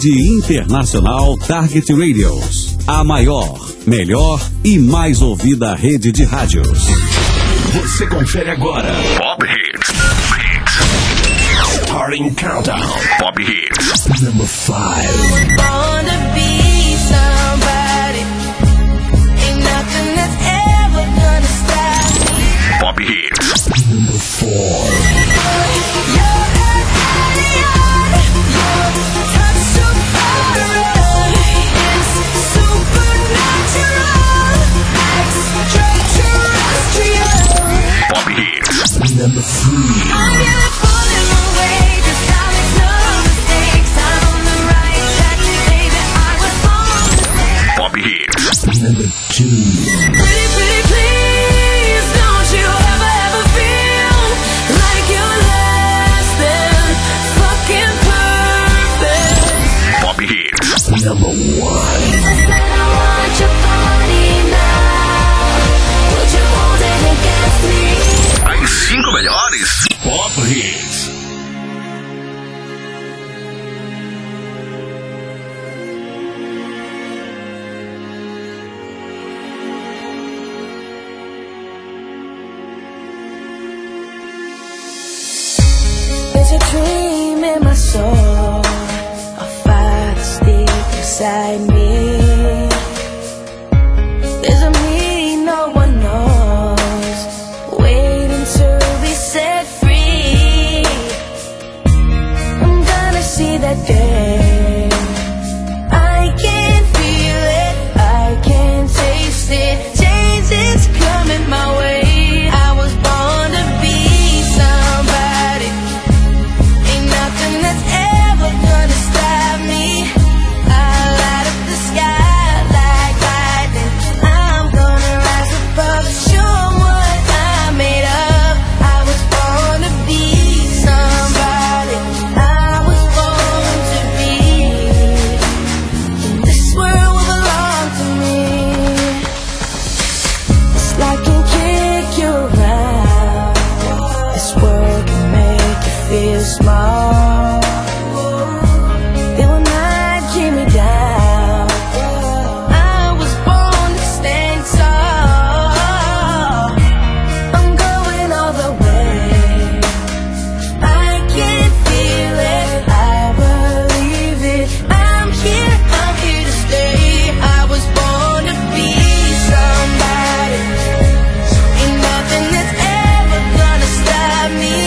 Rede Internacional Target Radios. A maior, melhor e mais ouvida rede de rádios. Você confere agora Pop Hits. Starting Countdown. Pop Hits. Number 5. Pop Hits. Number 4. Pop Hits. Number 3. Pop Hits. Number 2. Number 1. As 5 melhores Pop Hits. There's a dream in my soul, a fire inside me. There's a me no one knows, waiting to be set free. I'm gonna see that day. I can feel it, I can taste it. Change is coming my way. I was born to be somebody. Ain't nothing that's ever gonna stop me. Small, they will not keep me down. I was born to stand tall. I'm going all the way. I can feel it, I believe it. I'm here to stay. I was born to be somebody. Ain't nothing that's ever gonna stop me.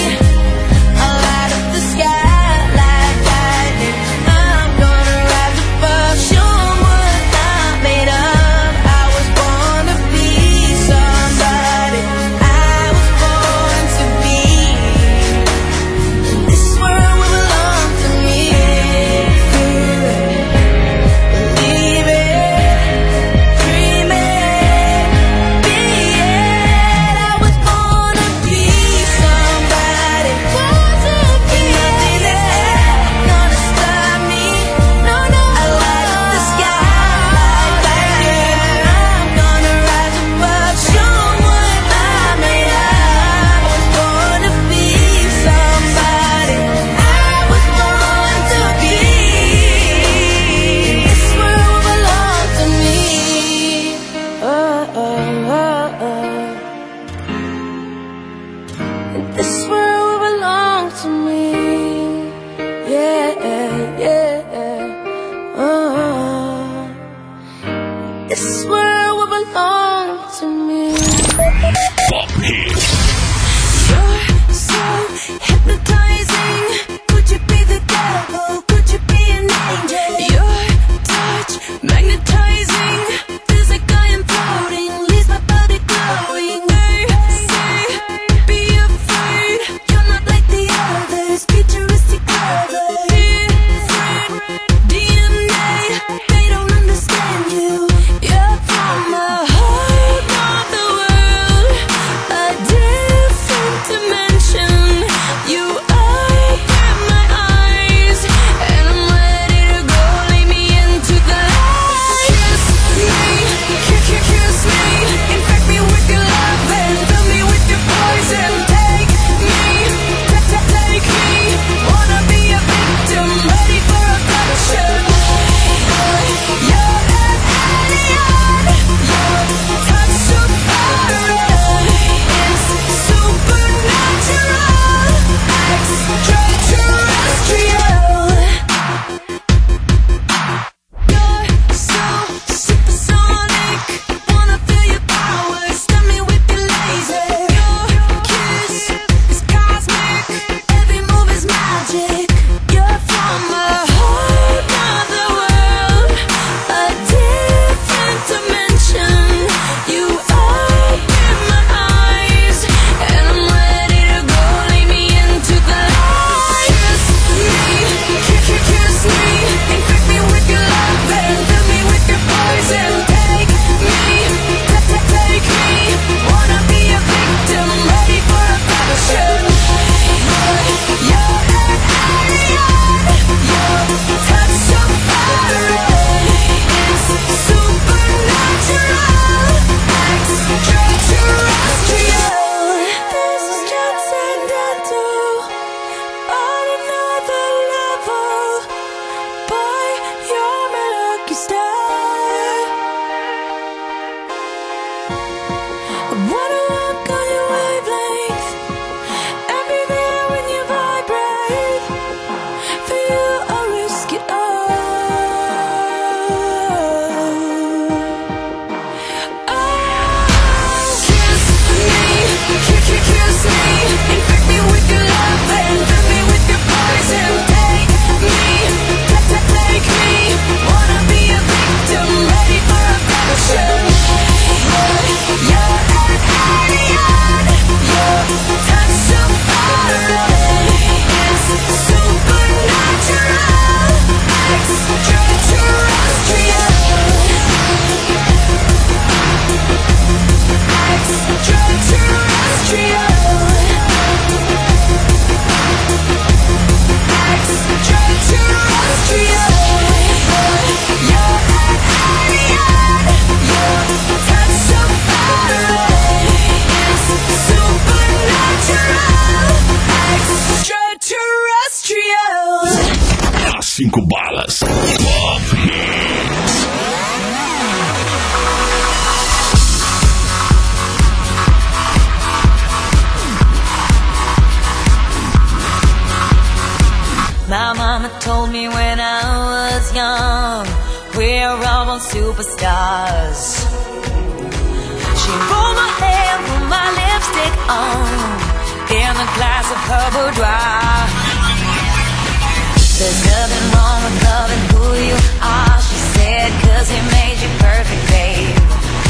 told me when I was young, we're all born superstars. She rolled my hair, put my lipstick on, in a glass of her boudoir. There's nothing wrong with loving who you are, she said, 'cause he made you perfect, babe.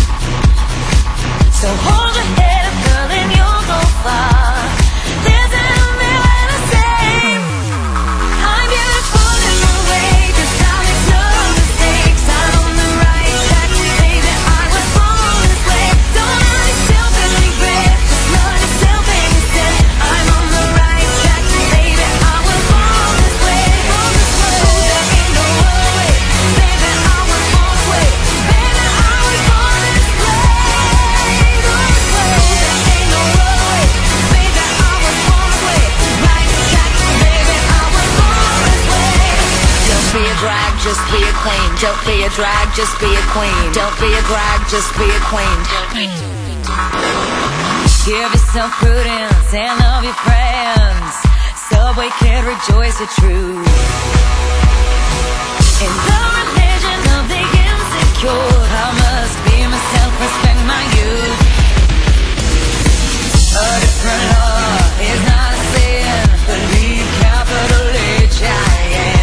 So hold your head up, girl, and you'll go far. Listen to me when I say I'm beautiful in my way, 'cause I make no mistakes. I'm on the right track, baby, I was born this way. Don't hurt yourself and regret, just love yourself instead. I'm on the right track, baby, I was born this way. Oh, there ain't no other way, baby, I was born this way. Baby, I was born this way. Be a drag, just be a queen. Don't be a drag, just be a queen. Don't be a drag, just be a queen. Give yourself prudence and love your friends. Subway kid, rejoice the truth. In the religion of the insecure, I must be myself, respect my youth. A different law is not a sin. Believe capital H I am.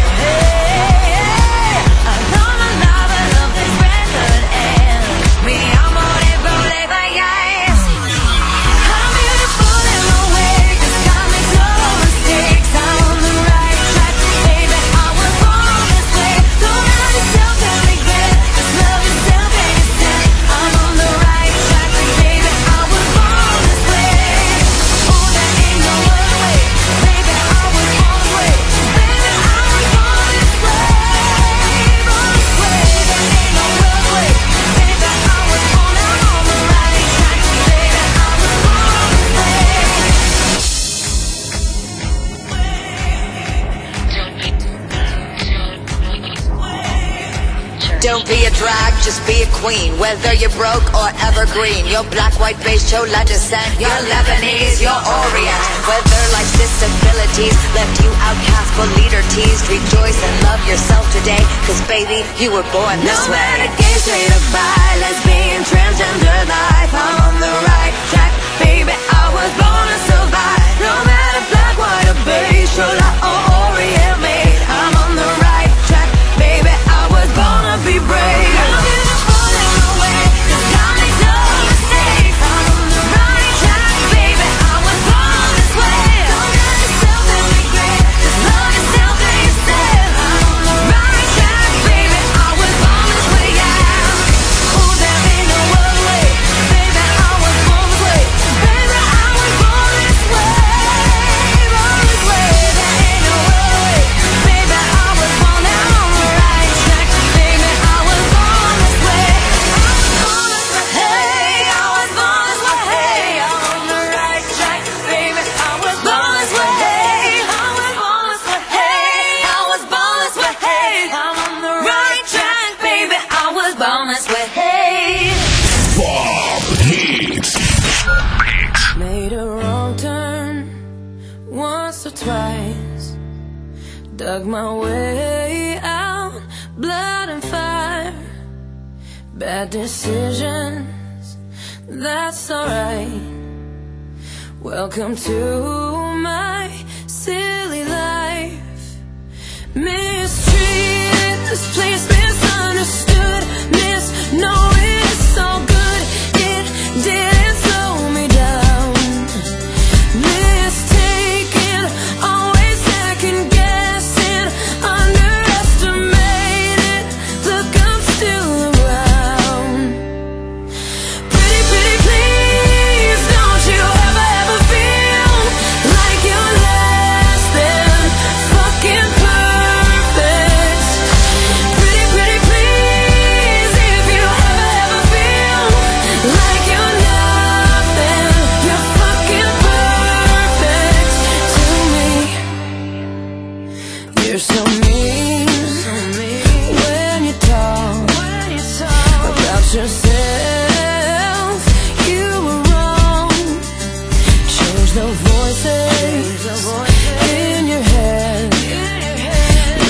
Don't be a drag, just be a queen. Whether you're broke or evergreen, you're black, white, beige, chola descent, you're Lebanese, you're Orient. Whether life's disabilities left you outcast but leader teased, rejoice and love yourself today, 'cause baby, you were born this way. No matter gay, straight or bi, lesbian, transgender life, I'm on the right track, baby, I was born to survive. No matter black, white or beige, chola or Orient made, I'm on the right track, baby, I was born to be brave. I'm beautiful in my way, 'cause I make no mistakes. I'm on the right track, baby, I was born this way. Don't hurt yourself and regret, just love yourself instead. I'm on the right track, baby, I was born this way, yeah. Oh, there ain't no other way, baby, I was born this way. Baby, I was born this way, born this way. There ain't no other way, baby, I was born, I'm on the right track, baby, I was born this way. Hey, I was born this way. I'm on the right track, baby, I was born this way. I was born this way. I was born this way. I'm on the right track, baby, I was born this way. Pop Hits. Made a wrong turn once or twice, dug my way out, blood and fire. Bad decisions, that's alright. Welcome to my silly life. Mistreated, this place misunderstood, misknowing it's so good, it didn't slow me down. Mistaken, always second guessing, underestimated, look, I'm still around. Pretty, pretty, please, don't you ever feel like you're less than fucking perfect. Pretty, pretty, please, if you ever feel like you're nothing, you're fucking perfect to me. You're so mean when you talk about yourself. You were wrong. Change the voices in your head.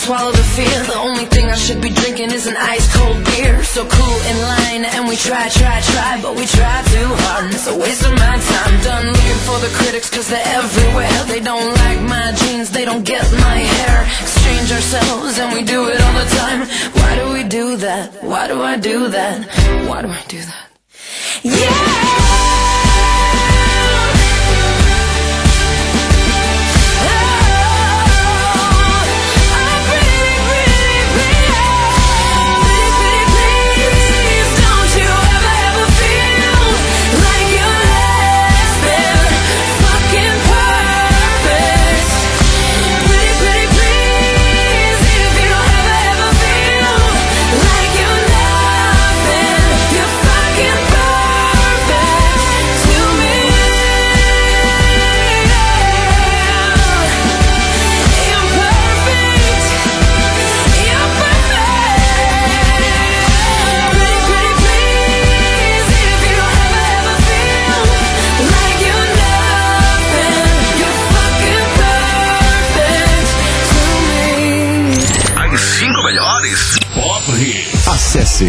swallow the fear. The only thing I should be drinking is an ice cold beer. So cool in line and we try, but we try too hard and it's a waste of my time. Done looking for the critics cause they're everywhere. They don't like my jeans, they don't get my hair. Exchange ourselves and we do it all the time. Why do we do that? Why do I do that? Why do I do that? Yeah! Acesse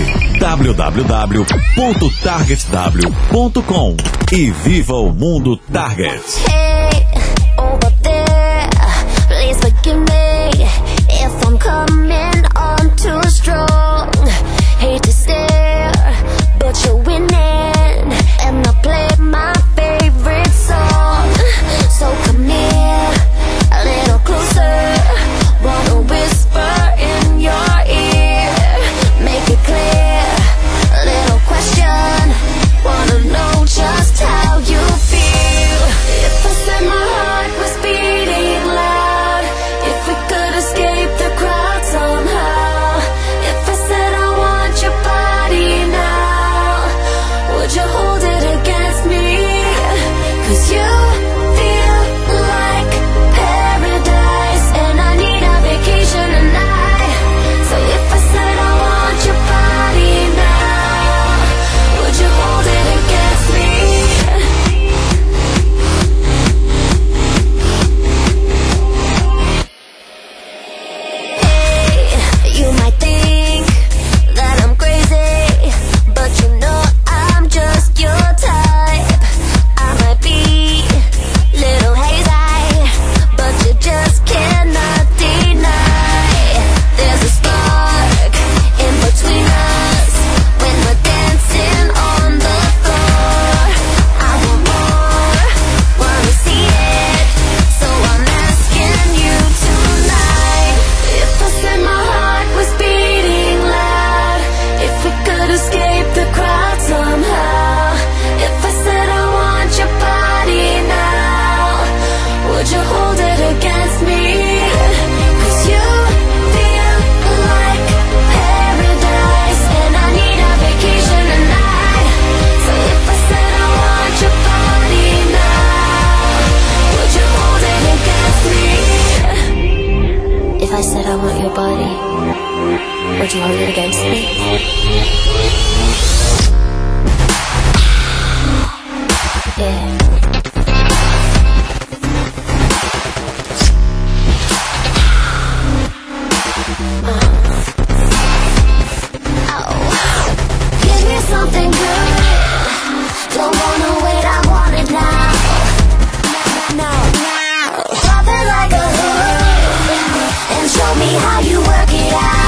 www.targetw.com e viva o mundo Target. Hey, over there, please forgive me if I'm coming on too strong. Hate to stare, but you're winning, and I play my favorite song. So come here, a little closer, wanna whisper in your ear. Make it clear, a little question, wanna know just how you feel. If I said my heart was beating loud, if we could escape the crowd somehow, if I said I want your body now, would you hold it against me? Cause you feel like paradise, and I need a vacation tonight. So if I said I want your body now, would you hold it against me? Hey, you might think that I'm crazy, but you know I'm just your type. I might be little hazy, but you just cannot deny. There's a spark in between us when we're dancing on the floor. I want more, wanna see it, so I'm asking you tonight. If I said my heart was beating loud, if we could escape the crowd somehow, if I said I want your body now, would you hold it against me? Cause you feel like paradise, and I need a vacation tonight. So if I said I want your body now, would you hold it against me? If I said I want your body, would you hold it against me? Yeah. Give me something good. Don't wanna wait, I want it now. Drop it like a hood and show me how you work it out.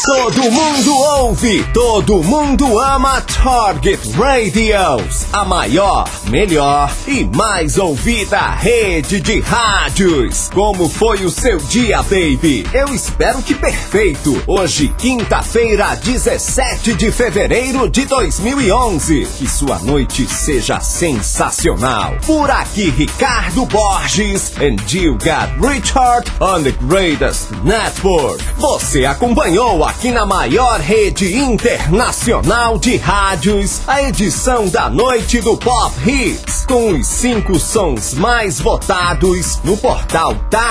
Todo mundo ouve, todo mundo ama Target Radios, a maior, melhor e mais ouvida rede de rádios. Como foi o seu dia, baby? Eu espero que perfeito. Hoje, quinta-feira, 17 de fevereiro de 2011. Que sua noite seja sensacional. Por aqui, Ricardo Borges, and you got Richard on the greatest network. Você acompanhou aqui na maior rede internacional de rádios a edição da noite do Pop Hits, com os 5 sons mais votados no portal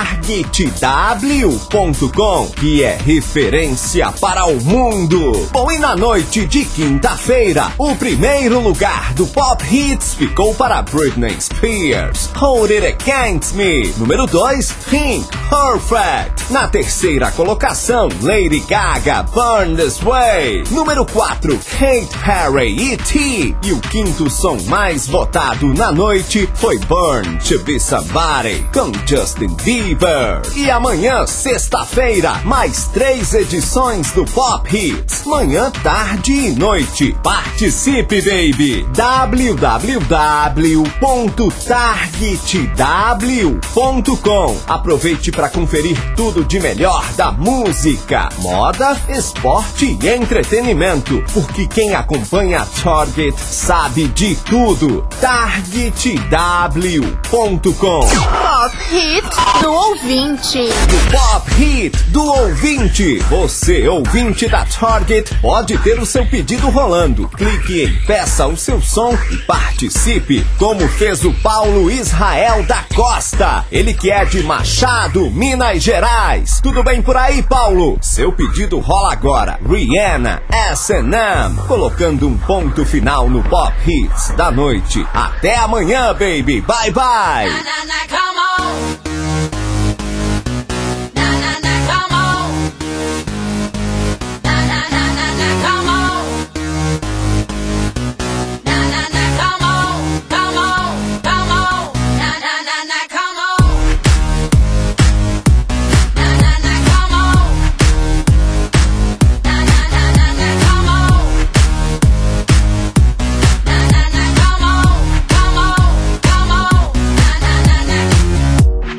TargetW.com, que é referência para o mundo. Bom, e na noite de quinta-feira, o primeiro lugar do Pop Hits ficou para Britney Spears, Hold It Against Me. Número 2, Pink, Perfect. Na terceira colocação, Lady Gaga, Burn This Way. Número 4, Kate Perry, E.T. E o quinto som mais votado na noite foi Burn to Be Somebody, com Justin Bieber. E amanhã, sexta-feira, mais 3 edições do Pop Hits, manhã, tarde e noite. Participe, baby! www.targetw.com. Aproveite para conferir tudo de melhor da música, moda, esporte e entretenimento, porque quem acompanha Target sabe de tudo. TargetW.com. Pop Hit do ouvinte. Do Pop Hit do ouvinte. Você, ouvinte da Target, pode ter o seu pedido rolando. Clique em Peça o seu som e participe, como fez o Paulo Israel da Costa. Ele que é de Machado, Minas Gerais. Tudo bem por aí, Paulo? Seu pedido rola agora. Rihanna, S&M, colocando um ponto final no Pop Hits da noite. Até amanhã, baby. Bye, bye. Na, na, na, come on. Na, na, na, come on. Na, na, na, na, na, come on. Na, na, na, come on. Come on, come on. Na, na, na, na, come on. Na, na, na, come on. Na, na, na, na, na, come on. Na, na, na, come on. Come on, come on. Na, na, na, na.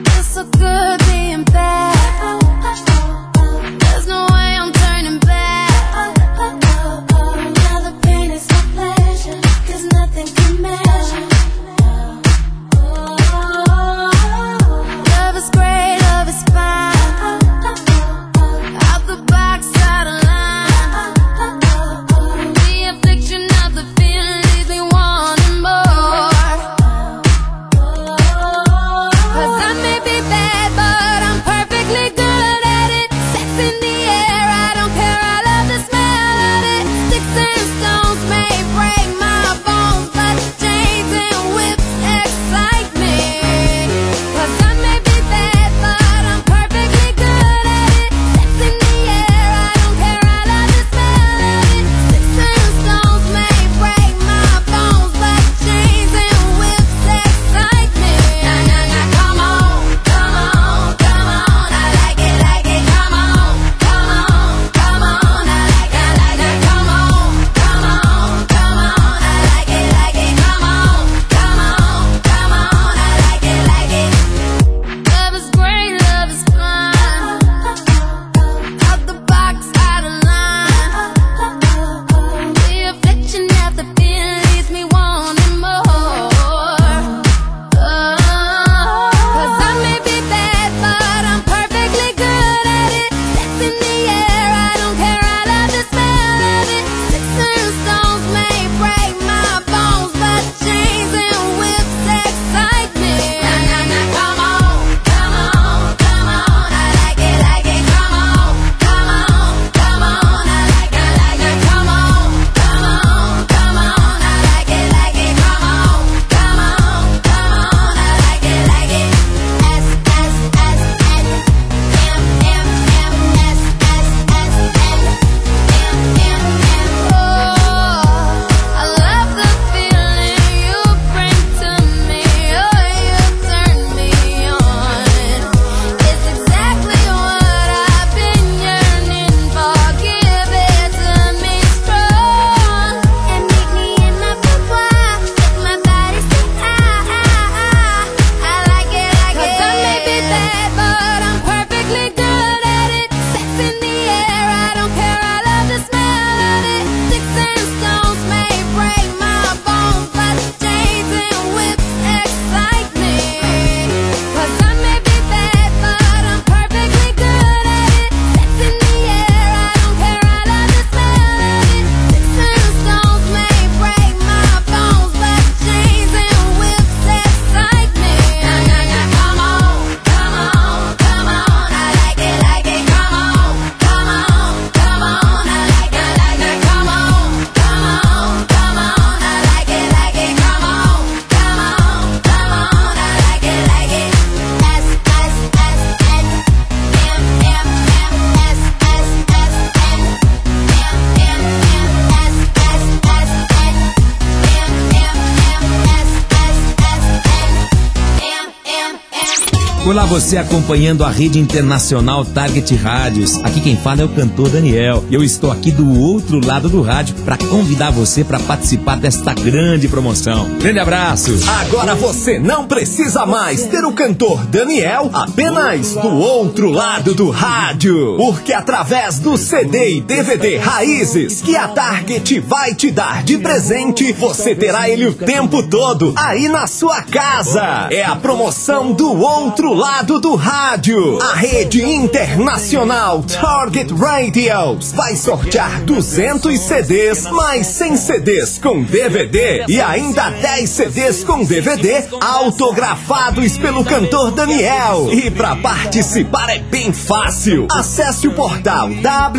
Olá, você acompanhando a rede internacional Target Rádios. Aqui quem fala é o cantor Daniel. E eu estou aqui do outro lado do rádio para convidar você para participar desta grande promoção. Grande abraço. Agora você não precisa mais ter o cantor Daniel apenas do outro lado do rádio. Porque através do CD e DVD Raízes que a Target vai te dar de presente, você terá ele o tempo todo aí na sua casa. É a promoção do outro lado do rádio. A rede internacional Target Radios vai sortear 200 CDs, mais 100 CDs com DVD e ainda 10 CDs com DVD autografados pelo cantor Daniel. E para participar é bem fácil. Acesse o portal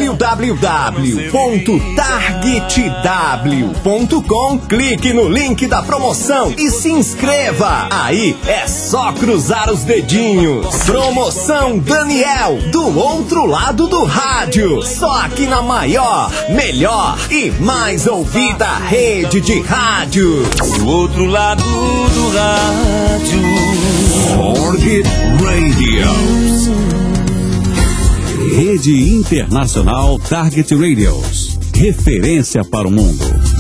www.targetw.com, clique no link da promoção e se inscreva. Aí é só cruzar os dedinhos. Promoção Daniel, do outro lado do rádio. Só aqui na maior, melhor e mais ouvida rede de rádio. Do outro lado do rádio. Target Radios. Rede Internacional Target Radios. Referência para o mundo.